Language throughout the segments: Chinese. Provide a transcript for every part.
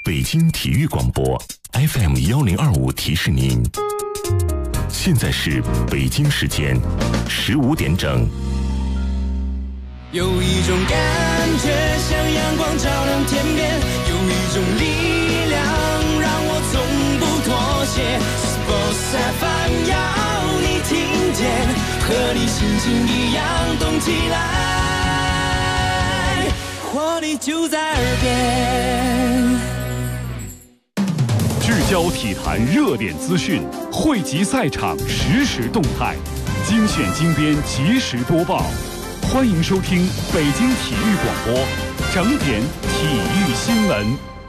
北京体育广播 FM1025提示您，现在是北京时间15点整。 有一种感觉像阳光照亮天边，有一种力量让我从不妥协。Sports FM 要你听见，和你心情一样动起来，活力就在耳边。 聚焦体坛热点资讯，汇集赛场实时动态，精选精编即时播报。欢迎收听北京体育广播整点体育新闻。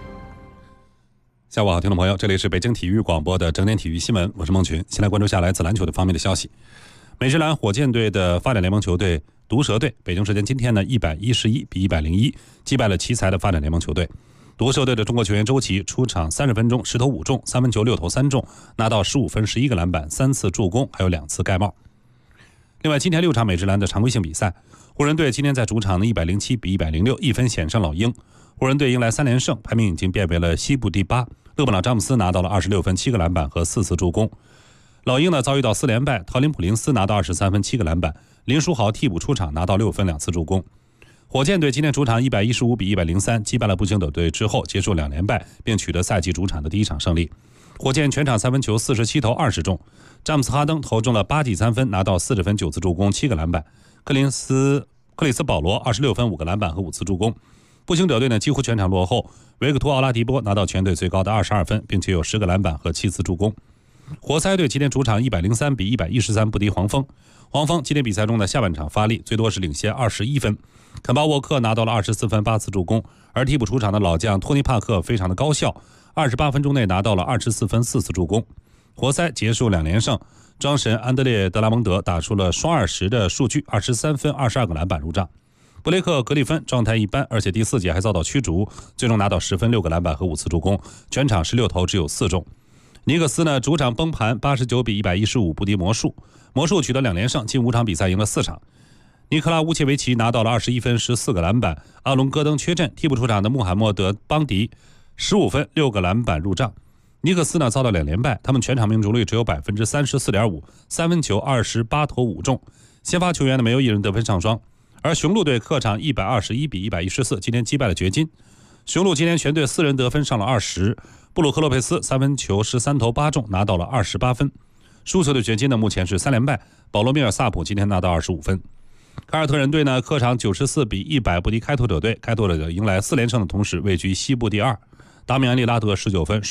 下午好，听众朋友，这里是北京体育广播的整点体育新闻，我是孟群。先来关注下来自篮球的方面的消息。美职篮火箭队的发展联盟球队毒蛇队，北京时间今天呢111比101击败了奇才的发展联盟球队。毒蛇队的中国球员周琦出场30分钟10投5中，3分球6投3中，拿到15分11个篮板3次助攻，还有2次盖帽。另外，今天6场美职篮的常规性比赛，湖人队今天在主场的107比106一分险胜老鹰，湖人队迎来3连胜，排名已经变为了西部第8。勒布朗詹姆斯拿到了26分7个篮板和4次助攻。老鹰呢遭遇到4连败，陶林普林斯拿到23分7个篮板，林书豪替补出场拿到6分2次助攻。火箭队今天主场115比103击败了步行者队之后，结束2连败，并取得赛季主场的第一场胜利。火箭全场三分球47投20中，詹姆斯哈登投中了8记3分，拿到40分9次助攻7个篮板。克里斯保罗26分5个篮板和5次助攻。步行者队呢几乎全场落后，维克托奥拉迪波拿到全队最高的22分，并且有10个篮板和7次助攻。活塞队今天主场103比113不敌黄蜂。黄蜂今天比赛中的下半场发力，最多是领先21分。肯巴沃克拿到了24分8次助攻，而替补出场的老将托尼帕克非常的高效，28分钟内拿到了24分4次助攻。活塞结束2连胜，庄神安德烈德拉蒙德打出了双20的数据，23分22个篮板入账。布雷克格里芬状态一般，而且第4节还遭到驱逐，最终拿到10分6个篮板和5次助攻，全场16投只有4中。尼克斯呢主场崩盘89比115不敌魔术，魔术取得2连胜，近5场比赛赢了4场。尼克拉乌切维奇拿到了21分14个篮板，阿隆戈登缺阵，替补出场的穆罕默德邦迪15分6个篮板入账。尼克斯呢遭到2连败，他们全场命中率只有 34.5%， 三分球28投5中，先发球员呢没有一人得分上双。而雄鹿队客场121比114今天击败了掘金。雄鹿今天全队4人得分上了20，布鲁克洛佩斯三分球13投8中，拿到了28分。输球的掘金呢目前是3连败，保罗米尔萨普今天拿到25分。凯尔特人队呢客场94比100不敌开拓者队，开拓者迎来4连胜的同时位居西部第2。达米安利拉德19分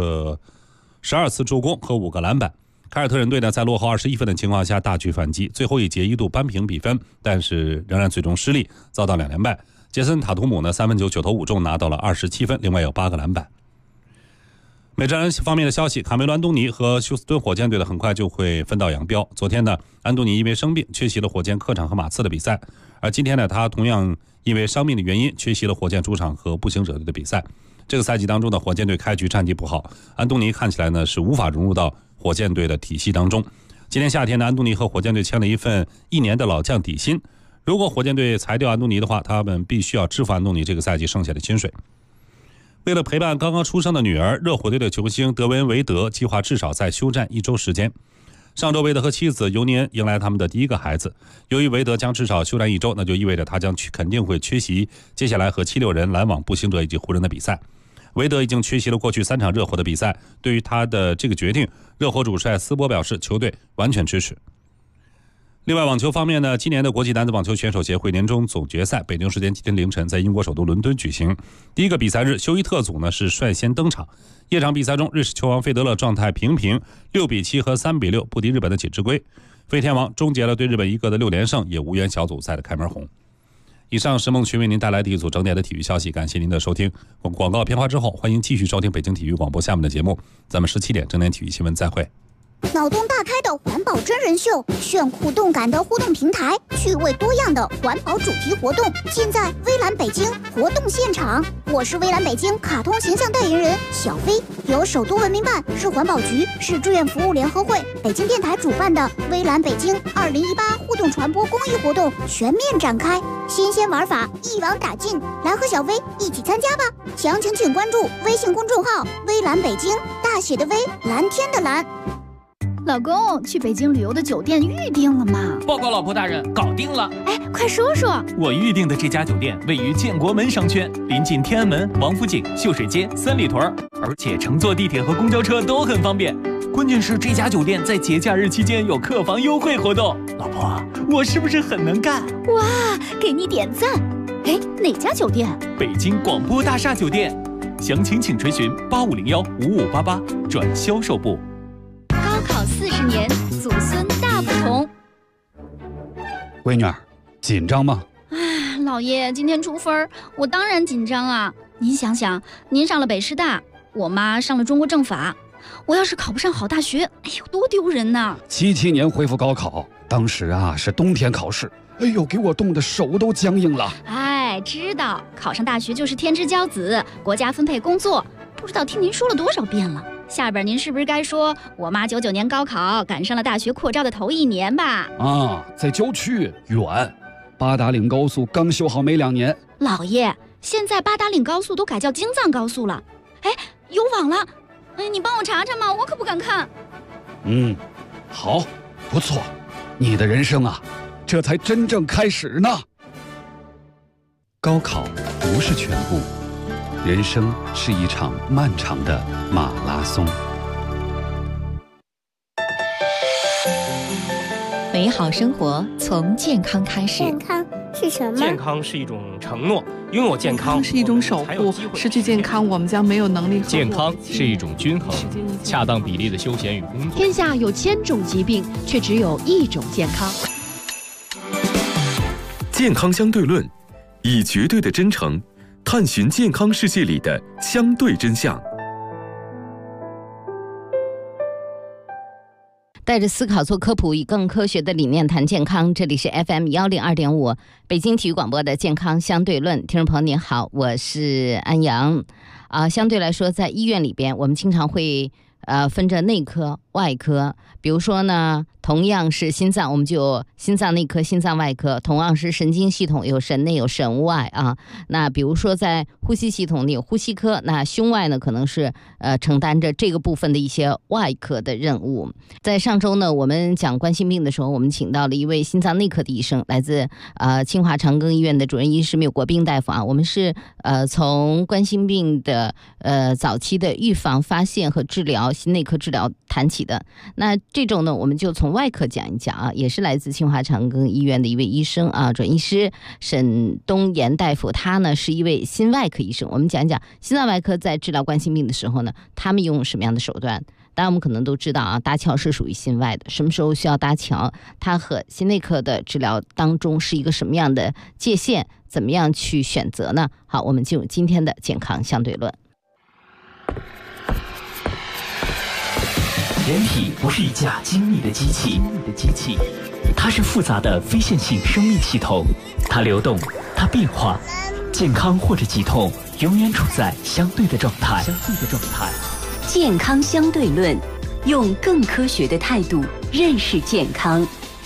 12次助攻和5个篮板。凯尔特人队呢在落后21分的情况下大举反击，最后一节一度扳平比分，但是仍然最终失利，遭到2连败。杰森塔图姆呢3分球9投5中，拿到了27分，另外有8个篮板。美职篮方面的消息，卡梅伦·安东尼和休斯敦火箭队的很快就会分道扬镳。昨天呢，安东尼因为生病缺席了火箭客场和马刺的比赛，而今天呢，他同样因为伤病的原因缺席了火箭主场和步行者队的比赛。这个赛季当中的火箭队开局战绩不好，安东尼看起来呢是无法融入到火箭队的体系当中。今年夏天呢，安东尼和火箭队签了一份1年的老将底薪，如果火箭队裁掉安东尼的话，他们必须要支付安东尼这个赛季剩下的薪水。为了陪伴刚刚出生的女儿，热火队的球星德文·韦德计划至少再休战1周时间。上周韦德和妻子尤尼恩迎来他们的第1个孩子，由于韦德将至少休战1周，那就意味着他将肯定会缺席接下来和76人篮网、步行者以及湖人的比赛。韦德已经缺席了过去3场热火的比赛，对于他的这个决定，热火主帅斯波表示球队完全支持。另外，网球方面呢，今年的国际男子网球选手协会年终总决赛，北京时间今天凌晨在英国首都伦敦举行。第一个比赛日，休伊特组呢是率先登场。夜场比赛中，日式球王费德勒状态平平，6比7和3比6不敌日本的锦织圭。费天王终结了对日本1个的6连胜，也无缘小组赛的开门红。以上是孟群为您带来的一组整点的体育消息，感谢您的收听。广告片花之后，欢迎继续收听北京体育广播下面的节目。咱们17点整点体育新闻再会。 脑洞大开的环保真人秀，炫酷动感的互动平台，趣味多样的环保主题活动，尽在微蓝北京活动现场。我是微蓝北京卡通形象代言人小飞，由首都文明办、市环保局、市志愿服务联合会、北京电台主办的微蓝北京2018互动传播公益活动全面展开，新鲜玩法一网打尽，来和小飞一起参加吧！详情请关注微信公众号“微蓝北京”，大写的微，蓝天的蓝。 老公，去北京旅游的酒店预定了吗？ 报告老婆大人，搞定了。 哎，快说说。 我预定的这家酒店位于建国门商圈，临近天安门、王府井、秀水街、三里屯，而且乘坐地铁和公交车都很方便。关键是这家酒店在节假日期间有客房优惠活动。老婆，我是不是很能干？ 哇，给你点赞。哎，哪家酒店？ 北京广播大厦酒店。详情请垂询8501-5588转销售部。 高考40年，祖孙大不同。 闺女儿，紧张吗？ 哎，老爷，今天出分，我当然紧张啊。您想想，您上了北师大，我妈上了中国政法，我要是考不上好大学，哎呦，多丢人呐 ！77年恢复高考，当时啊是冬天考试，哎呦，给我冻得手都僵硬了。 哎，知道考上大学就是天之骄子，国家分配工作，不知道听您说了多少遍了。下边您是不是该说我妈99年高考赶上了大学扩招的头1年吧？ 啊，在郊区远，八达岭高速刚修好没2年。 老爷，现在八达岭高速都改叫京藏高速了。哎，有网了，哎，你帮我查查嘛，我可不敢看。 好，不错，你的人生啊，这才真正开始呢。高考不是全部，人生是一场漫长的马拉松。 美好生活从健康开始。 健康是什么？ 健康是一种承诺，拥有健康是一种守护，失去健康我们将没有能力。 健康是一种均衡，恰当比例的休闲与工作。 天下有1000种疾病，却只有1种健康。 健康相对论，以绝对的真诚探寻健康世界里的相对真相。 带着思考做科普，以更科学的理念谈健康。这里是 FM102.5 北京体育广播的健康相对论。听众朋友您好，我是安阳。相对来说，在医院里边，我们经常会分着内科、外科。比如说呢，同样是心脏，我们就有心脏内科、心脏外科；同样是神经系统，有神内有神外啊。那比如说在呼吸系统里有呼吸科，那胸外呢可能是承担着这个部分的一些外科的任务。在上周呢，我们讲冠心病的时候，我们请到了一位心脏内科的医生，来自清华长庚医院的主任医师缪国斌大夫啊。我们是从冠心病的早期的预防、发现和治疗、心内科治疗谈起的。那这种呢，我们就从外科讲一讲啊，也是来自清华长庚医院的一位医生啊，准医师沈东岩大夫，他呢是一位心外科医生。我们讲一讲心脏外科在治疗冠心病的时候呢，他们用什么样的手段？当然我们可能都知道啊，搭桥是属于心外的，什么时候需要搭桥？它和心内科的治疗当中是一个什么样的界限？怎么样去选择呢？好，我们进入今天的健康相对论。 人体不是一架精密的机器，它是复杂的非线性生命系统，它流动，它变化，健康或者疾痛永远处在相对的状态。 健康相对论，用更科学的态度认识健康。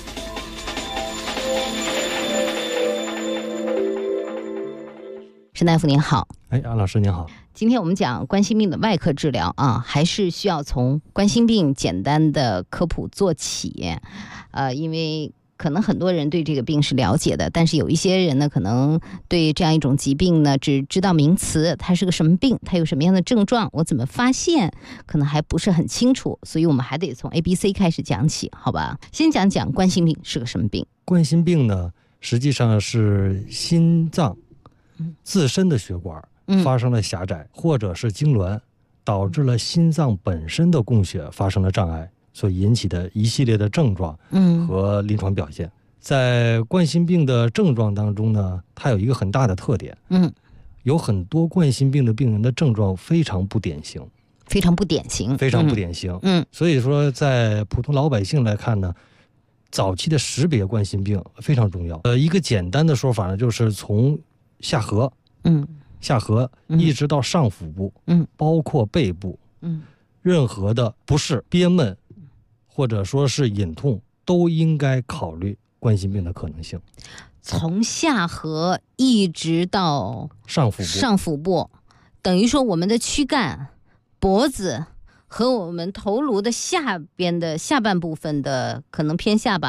沈大夫您好。 安老师您好。 今天我们讲冠心病的外科治疗啊，还是需要从冠心病简单的科普做起。因为可能很多人对这个病是了解的，但是有一些人呢，可能对这样一种疾病呢，只知道名词，它是个什么病，它有什么样的症状，我怎么发现，可能还不是很清楚，所以我们还得从 ABC 开始讲起，好吧？先讲讲冠心病是个什么病。 冠心病呢，实际上是心脏自身的血管发生了狭窄，或者是痉挛，导致了心脏本身的供血发生了障碍，所引起的一系列的症状和临床表现。在冠心病的症状当中呢，它有一个很大的特点，有很多冠心病的病人的症状非常不典型。 非常不典型， 非常不典型。所以说在普通老百姓来看呢，早期的识别冠心病非常重要。一个简单的说法呢，就是从下颌，下颌一直到上腹部，包括背部，任何的不适、憋闷，或者说是隐痛，都应该考虑冠心病的可能性。 从下颌一直到上腹部，等于说我们的躯干、脖子和我们头颅的下边的下半部分的可能偏下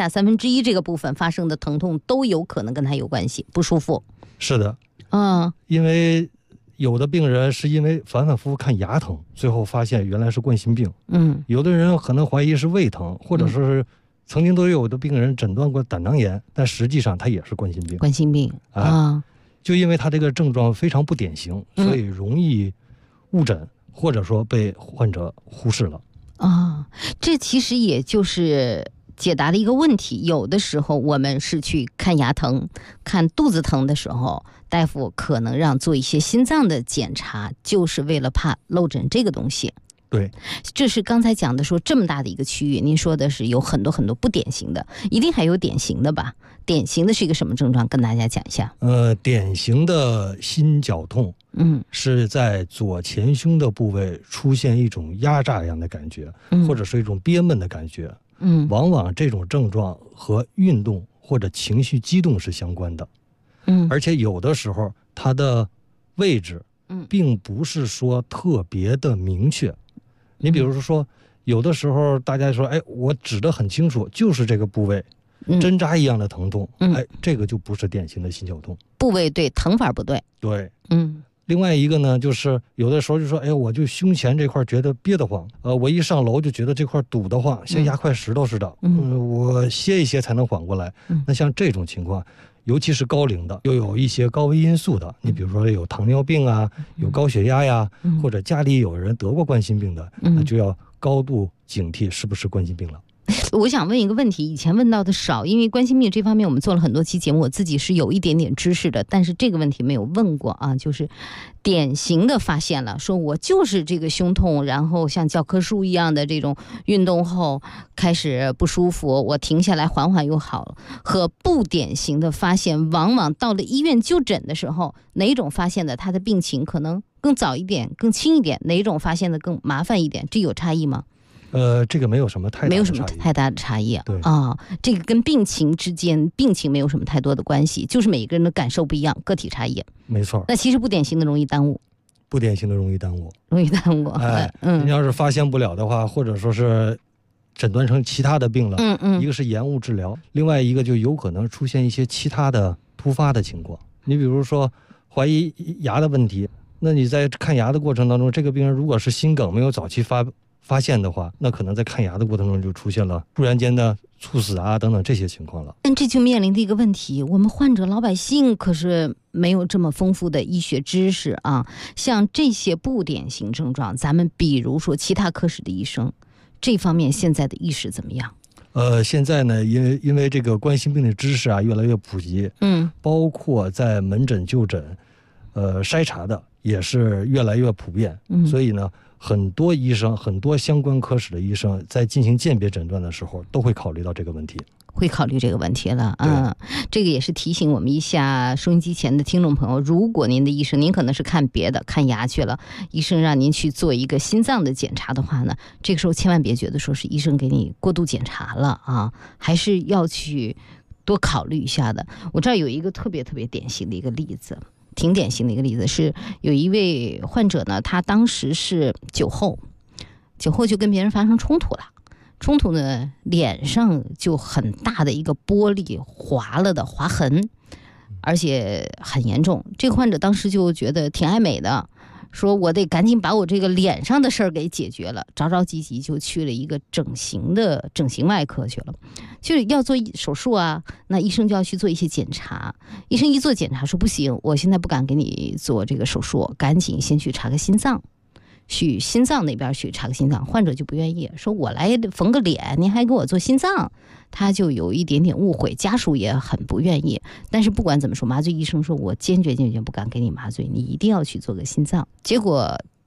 1/3这个部分发生的疼痛都有可能跟它有关系，不舒服。是的，因为有的病人是因为反反复复看牙疼，最后发现原来是冠心病。有的人可能怀疑是胃疼，或者说是曾经都有的病人诊断过胆囊炎，但实际上他也是冠心病。冠心病就因为他这个症状非常不典型，所以容易误诊，或者说被患者忽视了。这其实也就是解答了一个问题。有的时候我们是去看牙疼、看肚子疼的时候，大夫可能让做一些心脏的检查，就是为了怕漏诊这个东西。对，这是刚才讲的说这么大的一个区域，您说的是有很多很多不典型的，一定还有典型的吧？典型的是一个什么症状？跟大家讲一下。典型的心绞痛，是在左前胸的部位出现一种压榨一样的感觉，或者是一种憋闷的感觉。往往这种症状和运动或者情绪激动是相关的。而且有的时候它的位置，并不是说特别的明确。你比如说，有的时候大家说，我指得很清楚，就是这个部位，针扎一样的疼痛，这个就不是典型的心绞痛。部位对，疼法不对。对，另外一个呢，就是有的时候就说，我就胸前这块觉得憋得慌，我一上楼就觉得这块堵得慌，像压块石头似的，我歇一歇才能缓过来。那像这种情况，尤其是高龄的，又有一些高危因素的，你比如说有糖尿病啊，有高血压呀，或者家里有人得过冠心病的，那就要高度警惕是不是冠心病了。我想问一个问题，以前问到的少，因为冠心病这方面我们做了很多期节目，我自己是有一点点知识的，但是这个问题没有问过啊，就是典型的发现了，说我就是这个胸痛，然后像教科书一样的这种运动后开始不舒服，我停下来缓缓又好了，和不典型的发现，往往到了医院就诊的时候，哪种发现的他的病情可能更早一点、更轻一点，哪种发现的更麻烦一点，这有差异吗？这个没有什么太大的差异。对啊，这个跟病情之间，病情没有什么太多的关系，就是每个人的感受不一样，个体差异。没错。那其实不典型的容易耽误，不典型的容易耽误。你要是发现不了的话，或者说是诊断成其他的病了，一个是延误治疗，另外一个就有可能出现一些其他的突发的情况。你比如说怀疑牙的问题，那你在看牙的过程当中，这个病人如果是心梗没有早期发现的话，那可能在看牙的过程中就出现了突然间的猝死啊等等这些情况了。但这就面临的一个问题，我们患者老百姓可是没有这么丰富的医学知识啊。像这些不典型症状，咱们比如说其他科室的医生，这方面现在的意识怎么样？现在呢，因为这个冠心病的知识啊越来越普及，包括在门诊就诊，筛查的也是越来越普遍，所以呢，很多医生、很多相关科室的医生在进行鉴别诊断的时候，都会考虑到这个问题。会考虑这个问题了啊，这个也是提醒我们一下收音机前的听众朋友，如果您的医生，您可能是看别的，看牙去了，医生让您去做一个心脏的检查的话呢，这个时候千万别觉得说是医生给你过度检查了啊，还是要去多考虑一下的。我这儿有一个特别特别典型的一个例子，挺典型的一个例子，是有一位患者呢，他当时是酒后就跟别人发生冲突了。冲突呢，脸上就很大的一个玻璃划了的划痕，而且很严重。这个患者当时就觉得挺爱美的，说我得赶紧把我这个脸上的事儿给解决了，着着急急就去了一个整形外科去了，就是要做手术啊，那医生就要去做一些检查。医生一做检查说不行，我现在不敢给你做这个手术，赶紧先去查个心脏。去心脏那边去查个心脏，患者就不愿意，说我来缝个脸，您还给我做心脏，他就有一点点误会，家属也很不愿意。但是不管怎么说，麻醉医生说我坚决不敢给你麻醉，你一定要去做个心脏。结果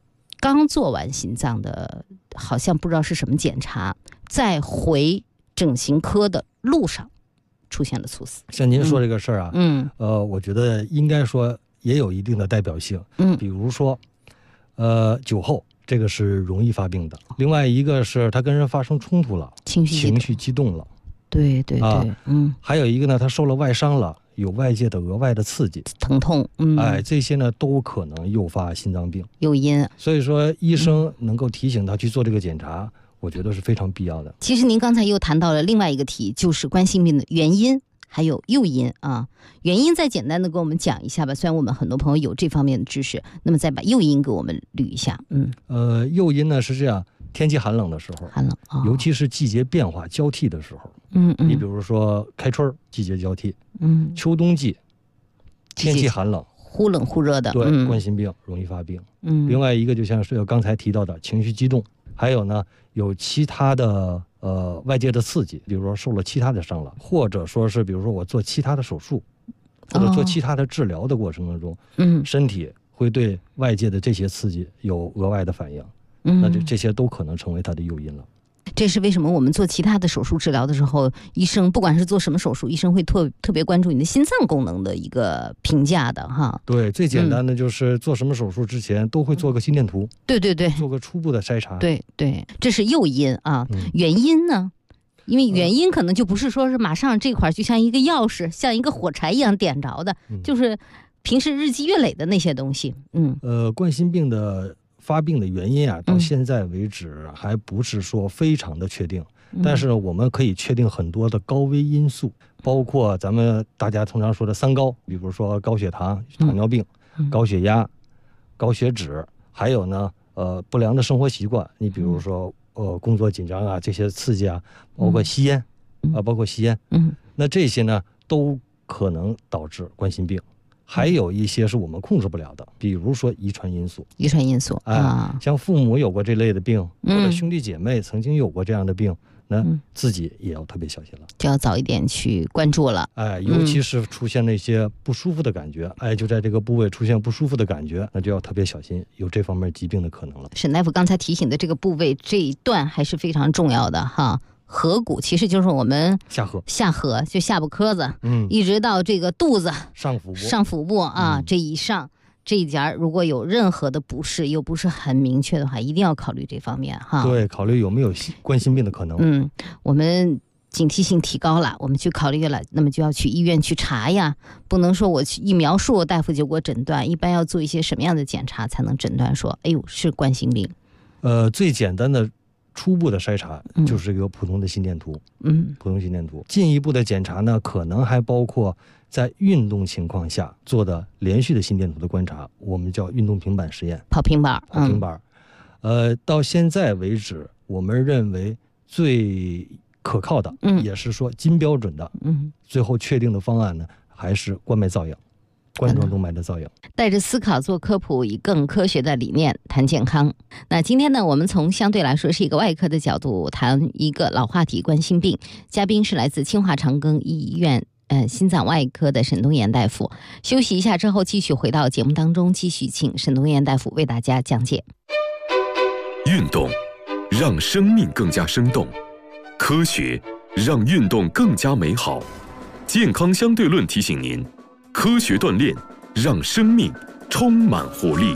刚做完心脏的，好像不知道是什么检查，在回整形科的路上出现了猝死。 像您说这个事儿啊，我觉得应该说也有一定的代表性。比如说，酒后这个是容易发病的。另外一个是他跟人发生冲突了，情绪激动了。 对对对， 还有一个呢，他受了外伤了，有外界的额外的刺激、 疼痛， 这些呢都可能诱发心脏病诱因。 所以说，医生能够提醒他去做这个检查，我觉得是非常必要的。 其实您刚才又谈到了另外一个题，就是冠心病的原因还有诱因啊。原因再简单的给我们讲一下吧，虽然我们很多朋友有这方面的知识，那么再把诱因给我们捋一下。 诱因呢是这样。天气寒冷的时候，尤其是季节变化交替的时候，你比如说开春季节交替，秋冬季天气寒冷， 忽冷忽热的， 对，冠心病容易发病。另外一个就像是刚才提到的情绪激动，还有呢有其他的外界的刺激，比如说受了其他的伤了，或者说是比如说我做其他的手术，或者做其他的治疗的过程当中，身体会对外界的这些刺激有额外的反应。那这些都可能成为它的诱因了。 这是为什么我们做其他的手术治疗的时候，医生不管是做什么手术，医生会特别关注你的心脏功能的一个评价的哈。 对，最简单的就是做什么手术之前都会做个心电图。 对对对， 做个初步的筛查。 对对，这是诱因啊。原因呢？因为原因可能就不是说是马上这块就像一个钥匙，像一个火柴一样点着的，就是平时日积月累的那些东西。 冠心病的发病的原因啊，到现在为止还不是说非常的确定，但是我们可以确定很多的高危因素，包括咱们大家通常说的3高，比如说高血糖、糖尿病、高血压、高血脂，还有呢不良的生活习惯，你比如说工作紧张啊，这些刺激啊，包括吸烟那这些呢都可能导致冠心病。还有一些是我们控制不了的，比如说遗传因素。像父母有过这类的病，或者兄弟姐妹曾经有过这样的病，那自己也要特别小心了， 就要早一点去关注了。 尤其是出现那些不舒服的感觉，就在这个部位出现不舒服的感觉，那就要特别小心，有这方面疾病的可能了。 沈大夫刚才提醒的这个部位这一段还是非常重要的哈。颌骨其实就是我们下颌就下巴颏子，一直到这个肚子上腹部啊，这以上这一节如果有任何的不适，又不是很明确的话，一定要考虑这方面哈。 对，考虑有没有冠心病的可能。 我们警惕性提高了，我们去考虑了，那么就要去医院去查呀，不能说我一描述大夫就给我诊断，一般要做一些什么样的检查才能诊断说，哎呦是冠心病？ 最简单的初步的筛查就是一个普通的心电图，普通心电图。进一步的检查呢，可能还包括在运动情况下做的连续的心电图的观察，我们叫运动平板实验。 跑平板。 到现在为止，我们认为最可靠的，也是说金标准的，最后确定的方案呢，还是冠脉造影。冠状动脉的造影。 带着思考做科普，以更科学的理念谈健康。那今天呢，我们从相对来说是一个外科的角度谈一个老话题——冠心病。嘉宾是来自清华长庚医院心脏外科的沈东岩大夫。休息一下之后，继续回到节目当中，继续请沈东岩大夫为大家讲解。 运动让生命更加生动，科学让运动更加美好。健康相对论提醒您，科学锻炼让生命充满活力。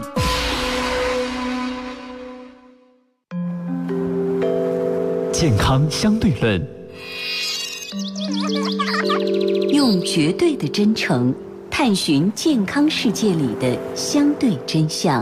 健康相对论， 用绝对的真诚探寻健康世界里的相对真相。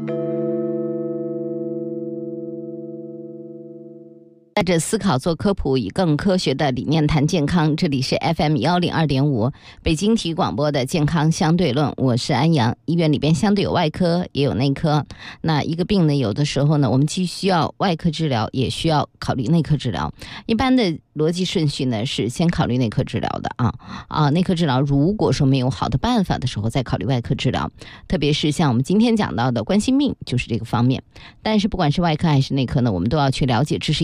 带着思考做科普，以更科学的理念谈健康。这里是 FM102.5 北京体育广播的健康相对论，我是安阳。医院里边相对有外科也有内科，那一个病呢，有的时候呢，我们既需要外科治疗，也需要考虑内科治疗。一般的逻辑顺序呢是先考虑内科治疗的内科治疗如果说没有好的办法的时候，再考虑外科治疗。特别是像我们今天讲到的冠心病，就是这个方面。但是不管是外科还是内科呢，我们都要去了解这是一个什么病。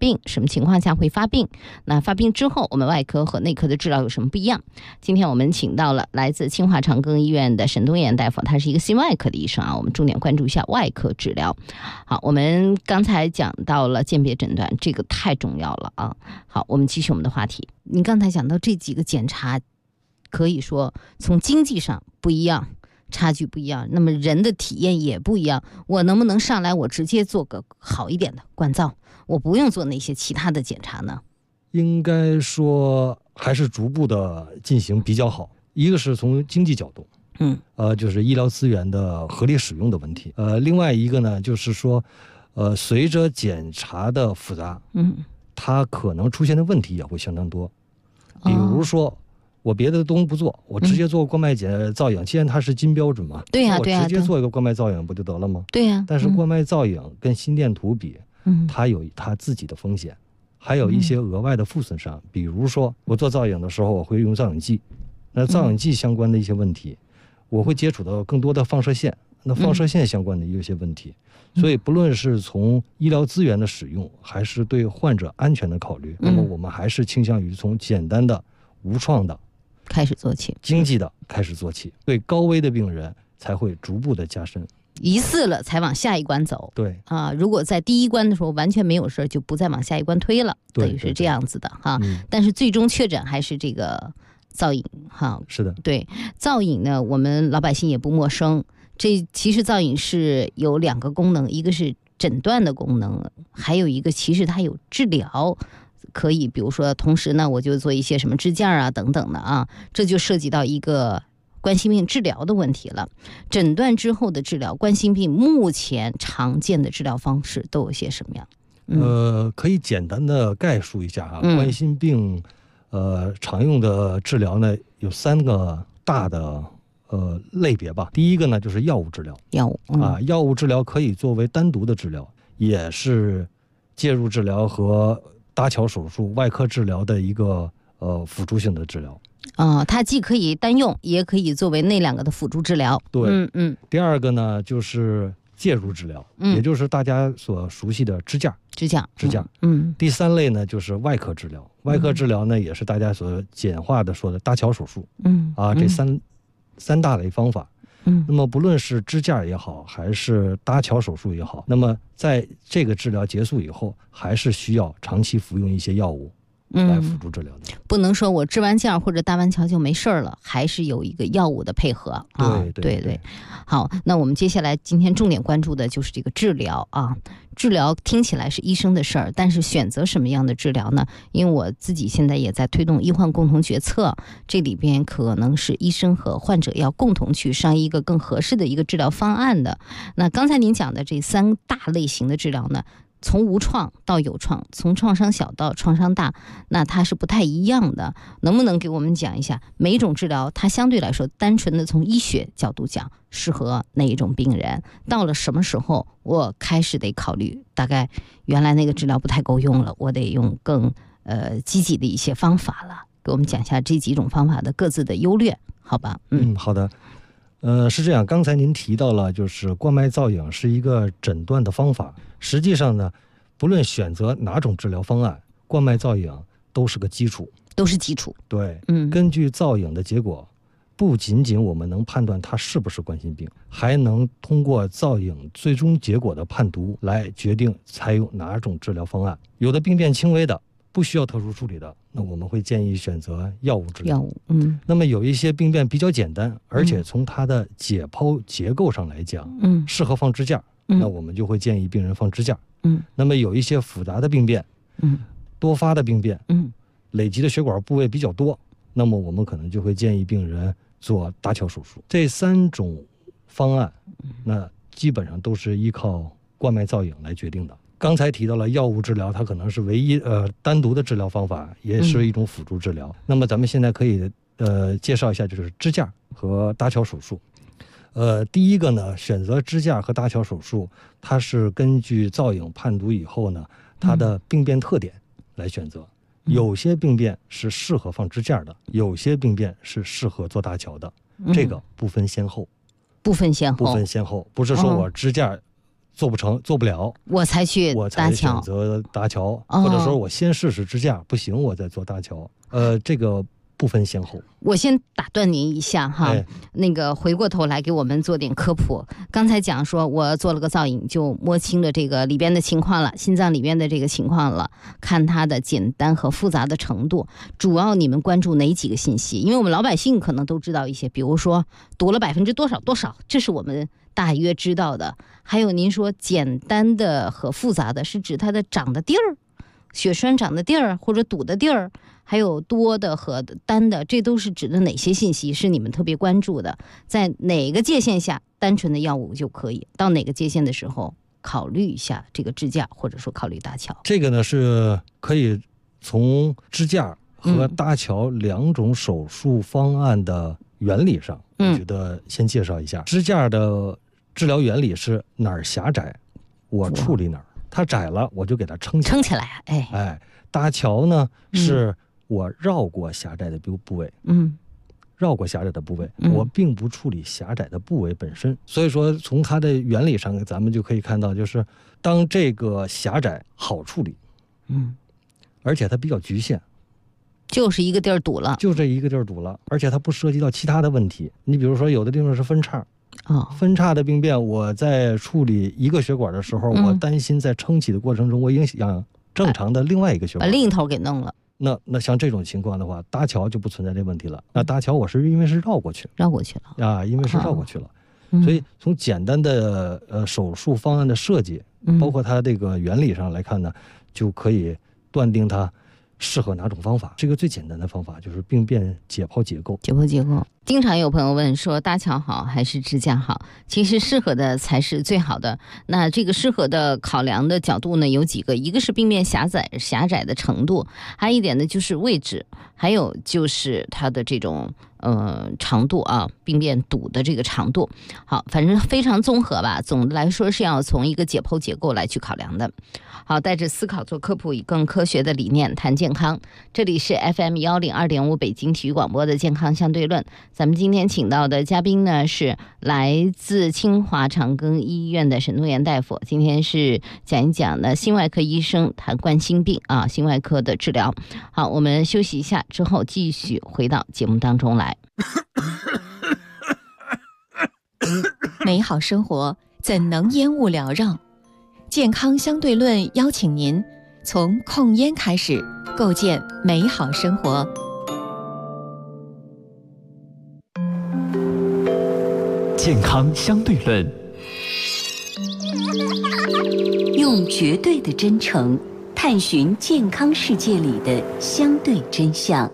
病，什么情况下会发病？那发病之后，我们外科和内科的治疗有什么不一样？今天我们请到了来自清华长庚医院的沈东岩大夫，他是一个心外科的医生啊，我们重点关注一下外科治疗。好，我们刚才讲到了鉴别诊断，这个太重要了啊。好，我们继续我们的话题。您刚才讲到这几个检查，可以说从经济上不一样，差距不一样，那么人的体验也不一样。我能不能上来我直接做个好一点的灌燥，我不用做那些其他的检查呢？ 应该说还是逐步的进行比较好。一个是从经济角度，就是医疗资源的合理使用的问题。另外一个呢，就是说，随着检查的复杂，它可能出现的问题也会相当多。比如说，我别的东西不做，我直接做冠脉造影，既然它是金标准嘛， 对呀， 我直接做一个冠脉造影不就得了吗？ 对呀。 但是冠脉造影跟心电图比，它有它自己的风险，还有一些额外的附损伤。比如说，我做造影的时候，我会用造影剂，那造影剂相关的一些问题，我会接触到更多的放射线，那放射线相关的一些问题。所以不论是从医疗资源的使用，还是对患者安全的考虑，那么我们还是倾向于从简单的、无创的开始做起， 经济的开始做起，对高危的病人才会逐步的加深。 疑似了才往下一关走。 对啊，如果在第一关的时候完全没有事，就不再往下一关推了，等于是这样子的哈。但是最终确诊还是这个造影哈。 是的， 对造影呢，我们老百姓也不陌生。这其实造影是有2个功能，一个是诊断的功能，还有一个其实它有治疗。可以比如说同时呢我就做一些什么支架啊等等的啊，这就涉及到一个冠心病治疗的问题了。诊断之后的治疗，冠心病目前常见的治疗方式都有些什么样？ 可以简单的概述一下啊。冠心病常用的治疗呢有3个大的类别吧。第一个呢就是药物治疗。药物治疗可以作为单独的治疗，也是介入治疗和搭桥手术、外科治疗的一个辅助性的治疗。 它既可以单用，也可以作为那2个的辅助治疗。 对，第二个呢就是介入治疗，也就是大家所熟悉的支架。第3类呢就是外科治疗。外科治疗呢也是大家所简化的说的搭桥手术。这三大类方法。那么不论是支架也好，还是搭桥手术也好，那么在这个治疗结束以后，还是需要长期服用一些药物来辅助治疗的。 不能说我支完架或者搭完桥就没事了，还是有一个药物的配合。对。好，那我们接下来今天重点关注的就是这个治疗啊。治疗听起来是医生的事儿，但是选择什么样的治疗呢？因为我自己现在也在推动医患共同决策，这里边可能是医生和患者要共同去商议一个更合适的一个治疗方案的。那刚才您讲的这3大类型的治疗呢，从无创到有创，从创伤小到创伤大，那它是不太一样的。能不能给我们讲一下每一种治疗它相对来说单纯的从医学角度讲适合哪一种病人？到了什么时候我开始得考虑，大概原来那个治疗不太够用了，我得用更积极的一些方法了。给我们讲一下这几种方法的各自的优劣，好吧？ 好的。是这样，刚才您提到了，就是冠脉造影是一个诊断的方法。实际上呢，不论选择哪种治疗方案，冠脉造影都是个基础。对，根据造影的结果，不仅仅我们能判断它是不是冠心病，还能通过造影最终结果的判读来决定采用哪种治疗方案。有的病变轻微的，不需要特殊处理的，那我们会建议选择药物治疗。那么有一些病变比较简单，而且从它的解剖结构上来讲，适合放支架，那我们就会建议病人放支架。那么有一些复杂的病变，多发的病变，累积的血管部位比较多，那么我们可能就会建议病人做搭桥手术。这3种方案，那基本上都是依靠冠脉造影来决定的。刚才提到了药物治疗，它可能是唯一单独的治疗方法，也是一种辅助治疗。那么咱们现在可以介绍一下，就是支架和搭桥手术。第一个呢，选择支架和搭桥手术，它是根据造影判读以后呢，它的病变特点来选择。有些病变是适合放支架的，有些病变是适合做搭桥的，这个不分先后。不是说我支架做不了， 我才去搭桥， 选择搭桥，或者说我先试试支架，不行我再做搭桥。这个不分先后。 我先打断您一下哈，那个回过头来给我们做点科普。刚才讲说我做了个造影，就摸清了这个里边的情况了，心脏里边的这个情况了，看它的简单和复杂的程度。主要你们关注哪几个信息？因为我们老百姓可能都知道一些，比如说堵了多少多少，这是我们大约知道的。还有您说简单的和复杂的，是指它的长的地儿，血栓长的地儿或者堵的地儿，还有多的和单的，这都是指的哪些信息是你们特别关注的？在哪个界限下单纯的药物就可以，到哪个界限的时候考虑一下这个支架，或者说考虑搭桥？ 这个呢是可以从支架和搭桥两种手术方案的原理上，我觉得先介绍一下。支架的治疗原理是哪儿狭窄我处理哪儿，它窄了我就给它撑起来。 搭桥呢是我绕过狭窄的部位，绕过狭窄的部位，我并不处理狭窄的部位本身。所以说从它的原理上咱们就可以看到，就是当这个狭窄好处理，而且它比较局限， 就是一个地儿堵了， 就这一个地儿堵了，而且它不涉及到其他的问题。你比如说有的地方是分叉，分叉的病变，我在处理一个血管的时候，我担心在撑起的过程中我影响正常的另外一个血管， 把另一头给弄了。 那像这种情况的话，搭桥就不存在这问题了。那搭桥我是因为是绕过去了啊，因为是绕过去了，所以从简单的手术方案的设计，包括它这个原理上来看呢，就可以断定它适合哪种方法。这个最简单的方法就是病变解剖结构。 经常有朋友问说搭桥好还是支架好？其实适合的才是最好的。那这个适合的考量的角度呢有几个，一个是病变狭窄的程度，还有一点呢就是位置，还有就是它的这种长度啊，病变堵的这个长度。好，反正非常综合吧。总的来说是要从一个解剖结构来去考量的。好，带着思考做科普，以更科学的理念谈健康。这里是 FM102.5 北京体育广播的健康相对论。咱们今天请到的嘉宾呢是来自清华长庚医院的沈东岩大夫。今天是讲一讲呢心外科医生谈冠心病啊，心外科的治疗。好，我们休息一下之后继续回到节目当中来。 美好生活怎能烟雾缭绕？健康相对论邀请您从控烟开始，构建美好生活。 健康相对论， 用绝对的真诚探寻健康世界里的相对真相。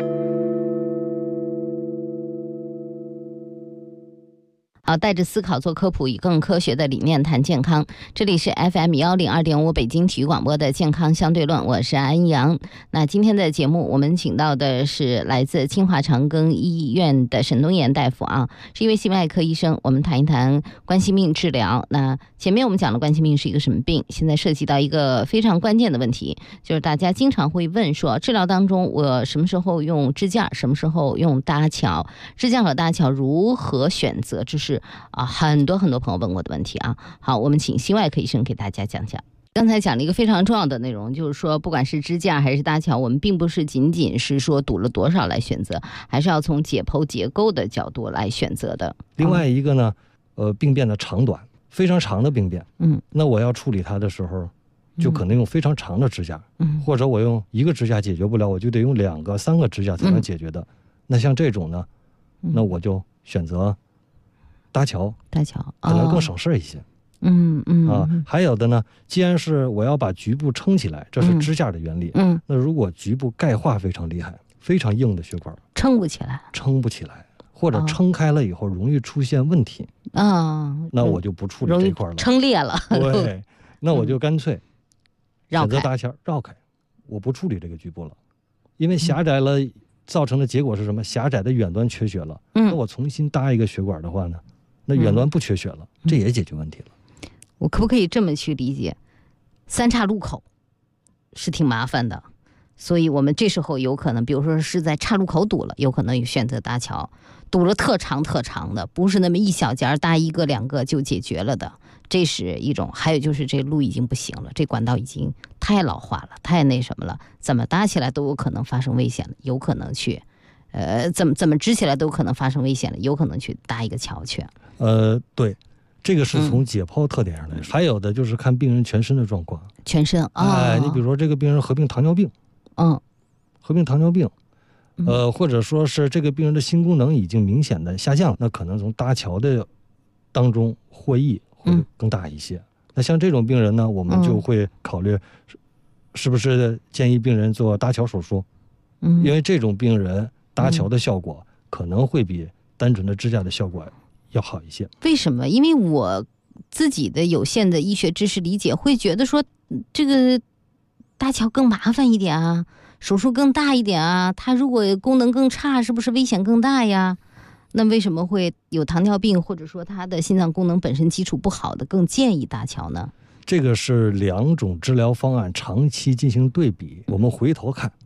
好，带着思考做科普，以更科学的理念谈健康。这里是 FM102.5 北京体育广播的健康相对论，我是安阳。那今天的节目我们请到的是来自清华长庚医院的沈东岩大夫啊，是一位心外科医生。我们谈一谈冠心病治疗。那前面我们讲了冠心病是一个什么病，现在涉及到一个非常关键的问题，就是大家经常会问说，治疗当中我什么时候用支架，什么时候用搭桥，支架和搭桥如何选择，这是很多朋友问过的问题啊。好，我们请心外科医生给大家讲讲。刚才讲了一个非常重要的内容，就是说不管是支架还是搭桥，我们并不是仅仅是说堵了多少来选择，还是要从解剖结构的角度来选择的。 另外一个呢，病变的长短，非常长的病变，那我要处理它的时候，就可能用非常长的支架，或者我用一个支架解决不了，我就得用2个、3个支架才能解决的。那像这种呢，那我就选择搭桥可能更省事一些。还有的呢，既然是我要把局部撑起来，这是支架的原理。那如果局部钙化非常厉害，非常硬的血管撑不起来， 或者撑开了以后容易出现问题那我就不处理这块了， 撑裂了。 对，那我就干脆选择搭桥绕开，我不处理这个局部了，因为狭窄了造成的结果是什么？狭窄的远端缺血了。那我重新搭一个血管的话呢，那远端不缺血了，这也解决问题了。 我可不可以这么去理解？3岔路口是挺麻烦的，所以我们这时候有可能，比如说是在岔路口堵了，有可能选择搭桥；堵了特长的，不是那么一小节搭1个2个就解决了的， 这是一种。还有就是这路已经不行了，这管道已经太老化了，太那什么了，怎么搭起来都有可能发生危险了，有可能去怎么支起来都有可能发生危险了，有可能去搭一个桥去。 对，这个是从解剖特点上来，还有的就是看病人全身的状况。 全身你比如说这个病人合并糖尿病，合并糖尿病，或者说是这个病人的心功能已经明显的下降，那可能从搭桥的当中获益会更大一些。那像这种病人呢，我们就会考虑是不是建议病人做搭桥手术，因为这种病人搭桥的效果可能会比单纯的支架的效果要好一些。 为什么？因为我自己的有限的医学知识理解，会觉得说这个搭桥更麻烦一点啊，手术更大一点啊，它如果功能更差，是不是危险更大呀？那为什么会有糖尿病或者说他的心脏功能本身基础不好的更建议搭桥呢？ 这个是2种治疗方案长期进行对比，我们回头看，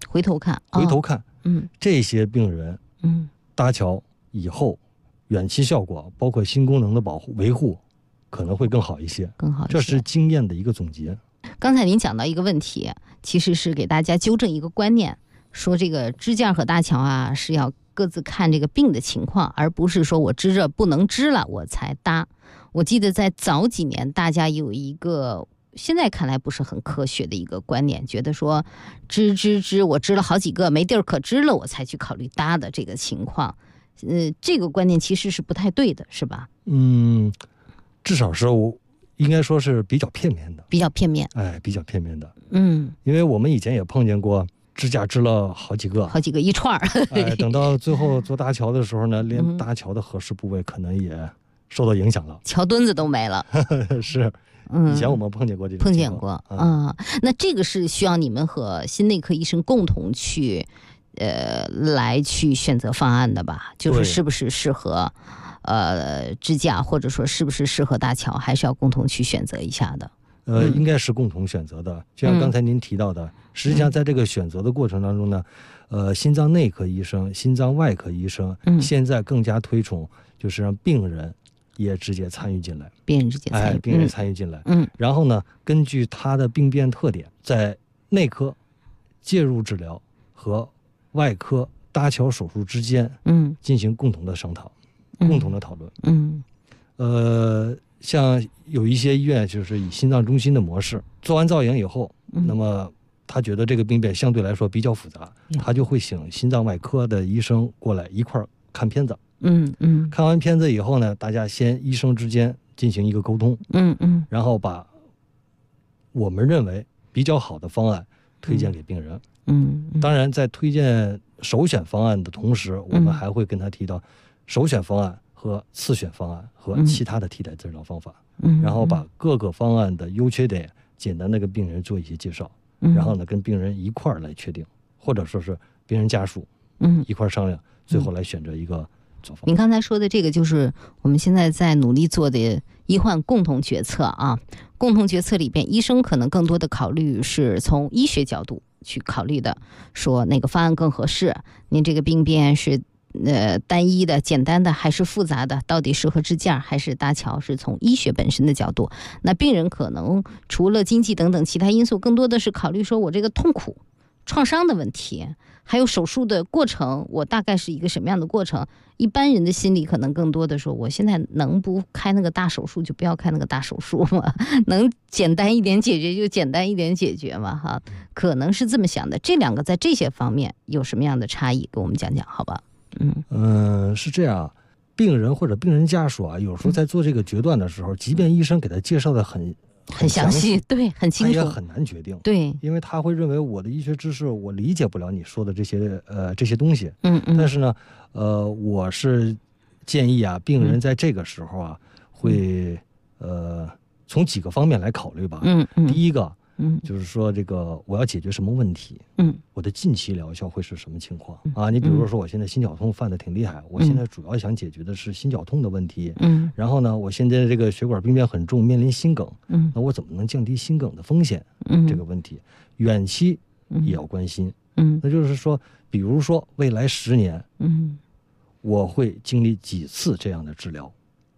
这些病人，搭桥以后，远期效果包括心功能的维护，可能会更好一些。这是经验的一个总结。 刚才您讲到一个问题，其实是给大家纠正一个观念，说这个支架和搭桥啊是要各自看这个病的情况，而不是说我支着不能支了我才搭。我记得在早几年，大家有一个现在看来不是很科学的一个观念，觉得说支我支了好几个没地儿可支了，我才去考虑搭的这个情况。这个观念其实是不太对的，是吧？ 至少是我应该说是比较片面的， 比较片面的。因为我们以前也碰见过支架支了好几个一串儿， 等到最后做搭桥的时候呢，连搭桥的合适部位可能也受到影响了， 桥墩子都没了。 是，以前我们碰见过这种情况。 那这个是需要你们和心内科医生共同去来去选择方案的吧？就是是不是适合支架，或者说是不是适合搭桥，还是要共同去选择一下的。 应该是共同选择的。就像刚才您提到的，实际上在这个选择的过程当中呢，心脏内科医生、心脏外科医生现在更加推崇就是让病人也直接参与进来，病人参与进来。然后呢，根据他的病变特点，在内科介入治疗和外科搭桥手术之间，进行共同的商讨，共同的讨论。像有一些医院就是以心脏中心的模式，做完造影以后，那么他觉得这个病变相对来说比较复杂，他就会请心脏外科的医生过来一块儿看片子。看完片子以后呢，大家先医生之间进行一个沟通，然后把我们认为比较好的方案推荐给病人。当然在推荐首选方案的同时，我们还会跟他提到首选方案和次选方案和其他的替代治疗方法，然后把各个方案的优缺点简单的跟病人做一些介绍，然后呢跟病人一块儿来确定，或者说是病人家属一块儿商量，最后来选择一个做法。 您刚才说的这个就是我们现在在努力做的医患共同决策啊。共同决策里边，医生可能更多的考虑是从医学角度去考虑的，说哪个方案更合适，您这个病变是单一的、简单的还是复杂的？到底适合支架还是搭桥？是从医学本身的角度。那病人可能除了经济等等其他因素，更多的是考虑说我这个痛苦、创伤的问题，还有手术的过程，我大概是一个什么样的过程？一般人的心理可能更多的说，我现在能不开那个大手术就不要开那个大手术嘛，能简单一点解决就简单一点解决嘛，哈，可能是这么想的。这两个在这些方面有什么样的差异？给我们讲讲，好吧？ 是这样，病人或者病人家属啊，有时候在做这个决断的时候，即便医生给他介绍的很详细，对，很清楚， 他也很难决定， 对， 因为他会认为我的医学知识我理解不了你说的这些东西，但是呢，我是建议啊，病人在这个时候啊，会从几个方面来考虑吧，第一个。就是说这个我要解决什么问题，我的近期疗效会是什么情况啊？你比如说我现在心绞痛犯得挺厉害，我现在主要想解决的是心绞痛的问题，然后呢，我现在这个血管病变很重，面临心梗，那我怎么能降低心梗的风险？这个问题，远期也要关心，那就是说，比如说未来10年，我会经历几次这样的治疗，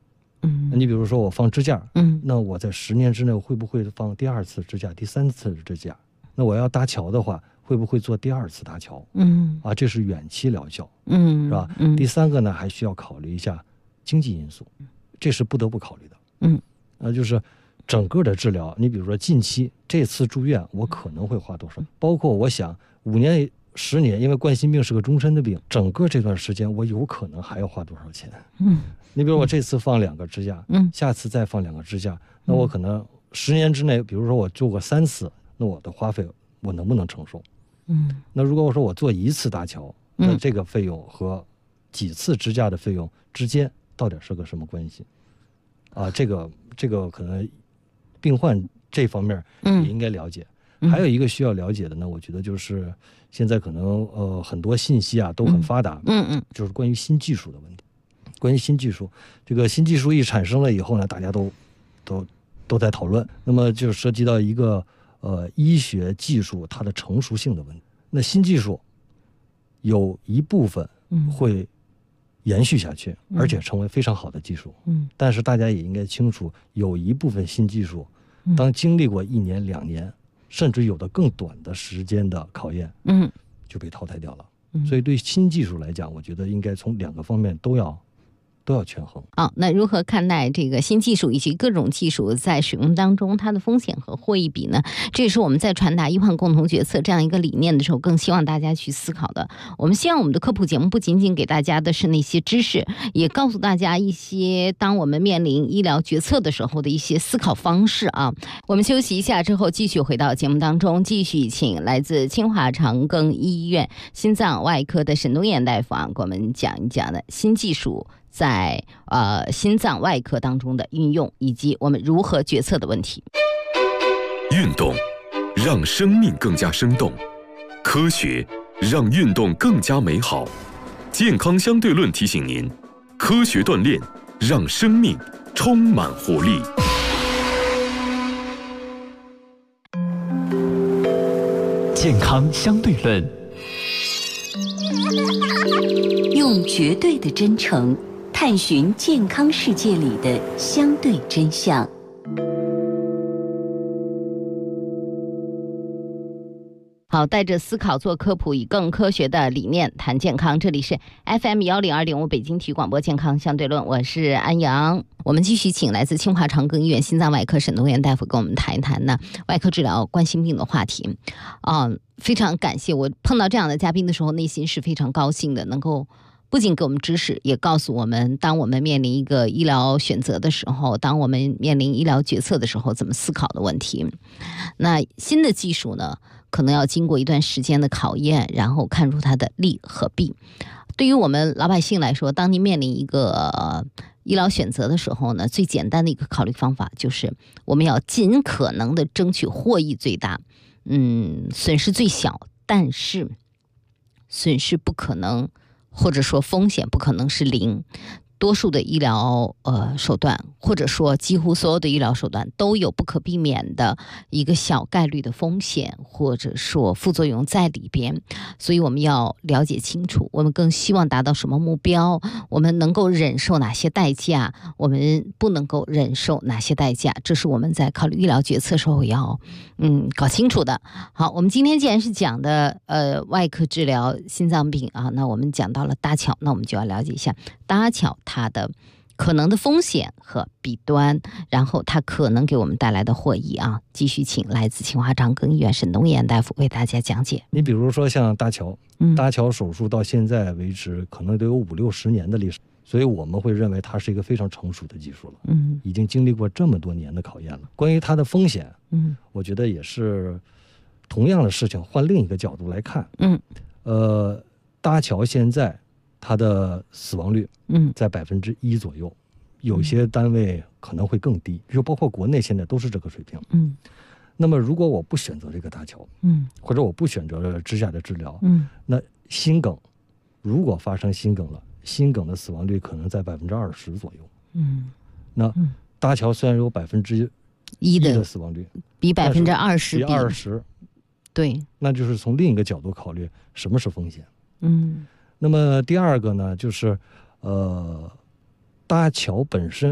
你比如说我放支架，那我在10年之内会不会放第2次支架、第3次支架？那我要搭桥的话，会不会做第2次搭桥？这是远期疗效，是吧？第3个呢，还需要考虑一下经济因素，这是不得不考虑的。就是整个的治疗，你比如说近期这次住院，我可能会花多少？包括我想5年、10年，因为冠心病是个终身的病，整个这段时间我有可能还要花多少钱？你比如我这次放2个支架，下次再放2个支架，那我可能10年之内，比如说我做过3次，那我的花费我能不能承受？那如果我说我做1次搭桥，那这个费用和几次支架的费用之间到底是个什么关系？这个可能病患这方面也应该了解。还有一个需要了解的呢，我觉得就是现在可能很多信息都很发达，就是关于新技术的问题。关于新技术，这个新技术一产生了以后呢，大家都在讨论，那么就涉及到一个医学技术它的成熟性的问题。那新技术有一部分会延续下去，而且成为非常好的技术。但是大家也应该清楚，有一部分新技术，当经历过1年、2年，甚至有的更短的时间的考验，就被淘汰掉了。所以对新技术来讲，我觉得应该从2个方面都要权衡。 那如何看待这个新技术以及各种技术在使用当中它的风险和获益比呢？这也是我们在传达医患共同决策这样一个理念的时候，更希望大家去思考的。我们希望我们的科普节目不仅仅给大家的是那些知识，也告诉大家一些当我们面临医疗决策的时候的一些思考方式啊。我们休息一下之后，继续回到节目当中，继续请来自清华长庚医院心脏外科的沈东岩大夫给我们讲一讲的新技术在心脏外科当中的运用，以及我们如何决策的问题。 运动让生命更加生动，科学让运动更加美好。健康相对论提醒您，科学锻炼让生命充满活力。 健康相对论， 用绝对的真诚探寻健康世界里的相对真相。 好，带着思考做科普，以更科学的理念谈健康。这里是 FM102.5北京体育广播健康相对论，我是安阳。我们继续请来自清华长庚医院心脏外科沈东岩大夫跟我们谈一谈呢外科治疗冠心病的话题。非常感谢，我碰到这样的嘉宾的时候，内心是非常高兴的，能够不仅给我们知识，也告诉我们，当我们面临一个医疗选择的时候，当我们面临医疗决策的时候，怎么思考的问题。那新的技术呢，可能要经过一段时间的考验，然后看出它的利和弊。对于我们老百姓来说，当您面临一个医疗选择的时候呢，最简单的一个考虑方法就是我们要尽可能的争取获益最大，损失最小，但是损失不可能，或者说风险不可能是0。多数的医疗手段，或者说几乎所有的医疗手段，都有不可避免的一个小概率的风险，或者说副作用在里边。所以我们要了解清楚，我们更希望达到什么目标，我们能够忍受哪些代价，我们不能够忍受哪些代价，这是我们在考虑医疗决策时候要搞清楚的。好，我们今天既然是讲的外科治疗心脏病那我们讲到了搭桥，那我们就要了解一下搭桥它的可能的风险和弊端，然后它可能给我们带来的获益继续请来自清华长庚医院沈东岩大夫为大家讲解。 你比如说像搭桥，搭桥手术到现在为止可能都有50-60年的历史，所以我们会认为它是一个非常成熟的技术了，已经经历过这么多年的考验了。关于它的风险，我觉得也是同样的事情换另一个角度来看，搭桥现在它的死亡率在1%左右，有些单位可能会更低，比如包括国内现在都是这个水平。那么如果我不选择这个搭桥，或者我不选择支架的治疗，那心梗如果发生心梗了，心梗的死亡率可能在20%左右。那搭桥虽然有1%的死亡率， 比20% 比20%， 对， 那就是从另一个角度考虑什么是风险。那么第二个呢，就是搭桥本身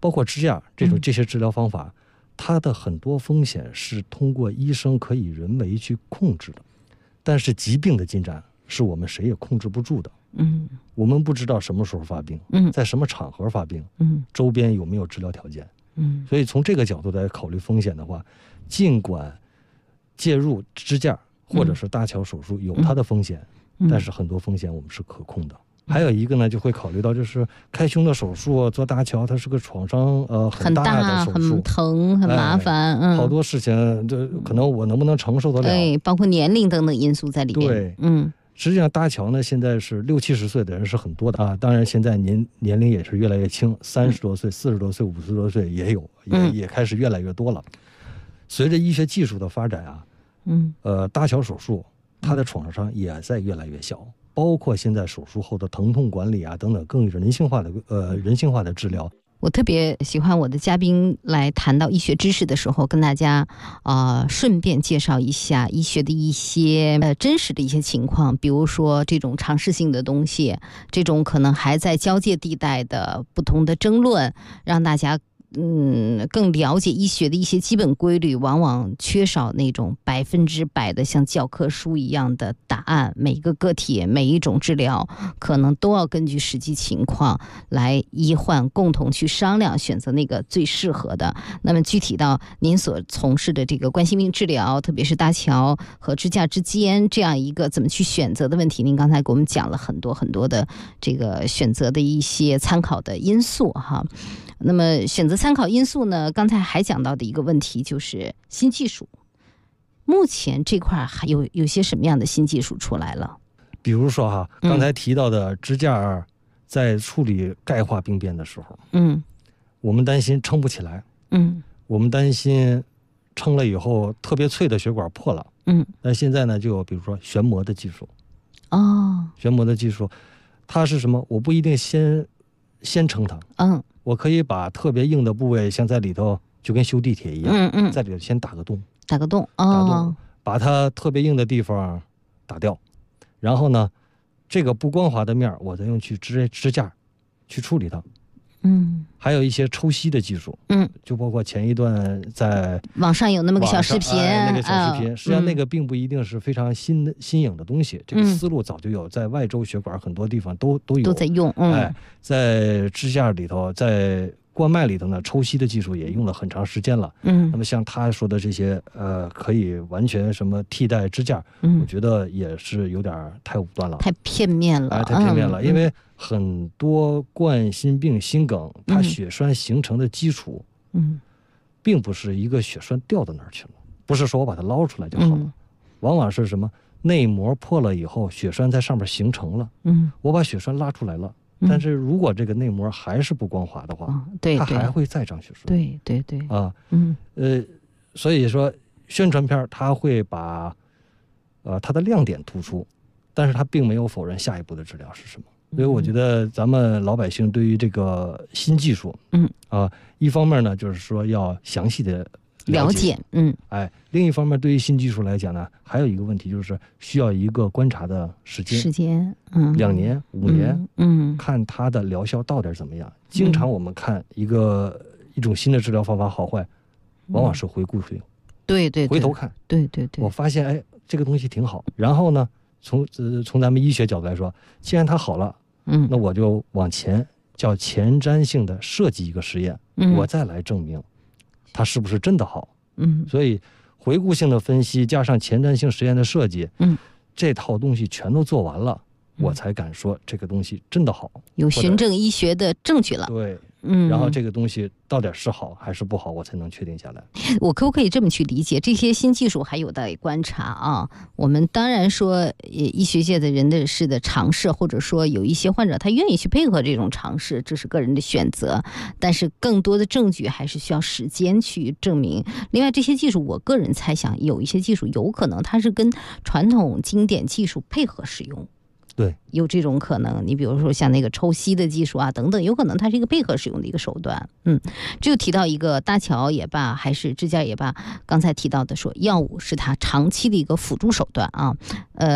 包括支架这些治疗方法，它的很多风险是通过医生可以人为去控制的，但是疾病的进展是我们谁也控制不住的。我们不知道什么时候发病，在什么场合发病，周边有没有治疗条件，所以从这个角度来考虑风险的话，尽管介入支架或者是搭桥手术有它的风险，但是很多风险我们是可控的。还有一个呢，就会考虑到就是开胸的手术做搭桥，它是个创伤很大的手术， 很疼很麻烦， 好多事情这可能我能不能承受得了， 包括年龄等等因素在里边。 对，实际上搭桥呢，现在是60-70岁的人是很多的啊。当然现在年龄也是越来越轻，30多岁、40多岁、50多岁也有，也开始越来越多了。随着医学技术的发展啊，搭桥手术它的创伤也在越来越小，包括现在手术后的疼痛管理啊等等更人性化的治疗。 我特别喜欢我的嘉宾来谈到医学知识的时候，跟大家顺便介绍一下医学的一些真实的一些情况，比如说这种常识性的东西，这种可能还在交界地带的不同的争论，让大家更了解医学的一些基本规律，往往缺少那种100%的像教科书一样的答案。每个个体每一种治疗可能都要根据实际情况来医患共同去商量，选择那个最适合的。那么具体到您所从事的这个冠心病治疗，特别是搭桥和支架之间这样一个怎么去选择的问题，您刚才给我们讲了很多很多的这个选择的一些参考的因素哈。那么选择参考因素呢，刚才还讲到的一个问题就是新技术，目前这块还有些什么样的新技术出来了？ 比如说刚才提到的支架在处理钙化病变的时候，我们担心撑不起来，我们担心撑了以后特别脆的血管破了，但现在呢就有比如说旋膜的技术，旋膜的技术它是什么？我不一定先撑它，我可以把特别硬的部位像在里头就跟修地铁一样，在里头先打个洞，把它特别硬的地方打掉，然后呢这个不光滑的面我再用去支架去处理它。还有一些抽吸的技术，就包括前一段在网上有那么个小视频， 那个小视频，实际上那个并不一定是非常新颖的东西，这个思路早就有，在外周血管很多地方都有， 都在用， 在支架里头，在冠脉里头呢，抽吸的技术也用了很长时间了。那么像他说的这些，可以完全什么替代支架，我觉得也是有点太武断了， 太片面了， 太片面了。因为很多冠心病、心梗，它血栓形成的基础，并不是一个血栓掉到哪儿去了，不是说我把它捞出来就好了，往往是什么内膜破了以后，血栓在上面形成了，我把血栓拉出来了。但是如果这个内膜还是不光滑的话，它还会再长血栓。对，所以说宣传片它会把它的亮点突出，但是它并没有否认下一步的治疗是什么。所以我觉得咱们老百姓对于这个新技术，一方面呢就是说要详细的了解，另一方面对于新技术来讲呢，还有一个问题就是需要一个观察的时间，2年、5年，看它的疗效到底怎么样。经常我们看一种新的治疗方法好坏，往往是回顾性， 对， 回头看， 对， 我发现这个东西挺好，然后呢，从咱们医学角度来说，既然它好了，那我就往前叫前瞻性的设计一个实验，我再来证明它是不是真的好。所以回顾性的分析加上前瞻性实验的设计，这套东西全都做完了，我才敢说这个东西真的好， 有循证医学的证据了。 对，然后这个东西到底是好还是不好，我才能确定下来。 我可不可以这么去理解，这些新技术还有待观察啊？我们当然说医学界的人的是的尝试，或者说有一些患者他愿意去配合这种尝试，这是个人的选择，但是更多的证据还是需要时间去证明。另外这些技术我个人猜想，有一些技术有可能它是跟传统经典技术配合使用， 对， 有这种可能。你比如说像那个抽吸的技术啊等等，有可能它是一个配合使用的一个手段。这就提到一个搭桥也罢还是支架也罢，刚才提到的说药物是它长期的一个辅助手段啊。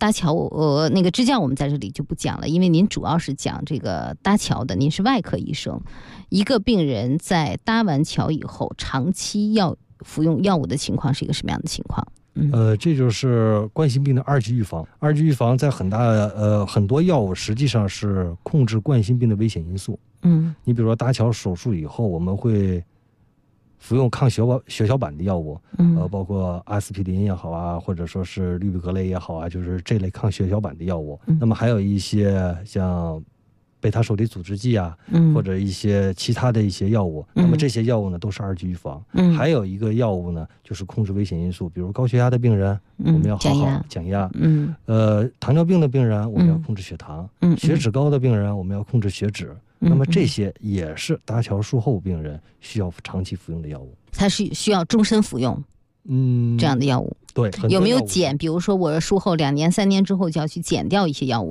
搭桥，那个支架我们在这里就不讲了，因为您主要是讲这个搭桥的，您是外科医生。一个病人在搭完桥以后，长期要服用药物的情况是一个什么样的情况？ 这就是冠心病的二级预防。二级预防在很多药物实际上是控制冠心病的危险因素。你比如说搭桥手术以后，我们会服用抗血小板的药物，包括阿司匹林也好啊，或者说是氯吡格雷也好啊，就是这类抗血小板的药物。那么还有一些像贝塔受体阻滞剂啊，或者一些其他的一些药物，那么这些药物呢都是二级预防。还有一个药物呢就是控制危险因素，比如高血压的病人，我们要好好降压。糖尿病的病人我们要控制血糖，血脂高的病人我们要控制血脂。那么这些也是搭桥术后病人需要长期服用的药物。 它是需要终身服用这样的药物。 对， 有没有减？比如说我术后2年3年之后就要去减掉一些药物。